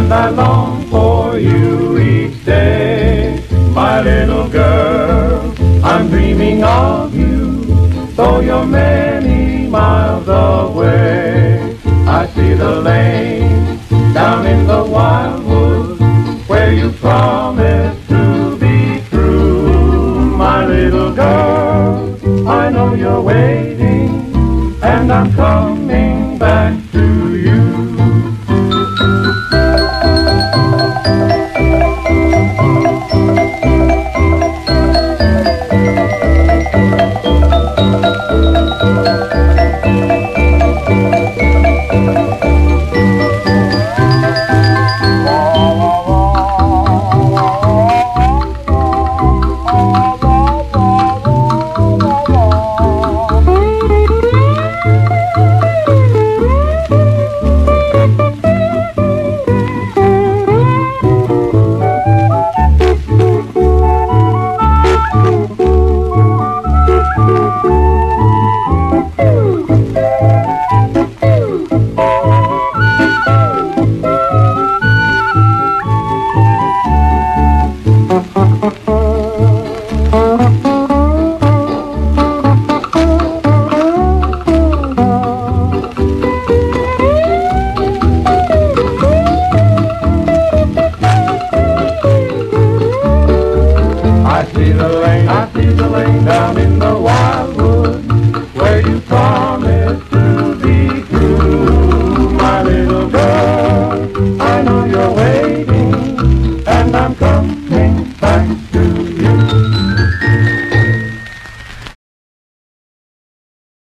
and I long for you each day. My little girl, I'm dreaming of you, though you're many miles away. I see the lane down in the wildwood where you promised to be true. My little girl, I know you're waiting, and I'm coming back to you. I see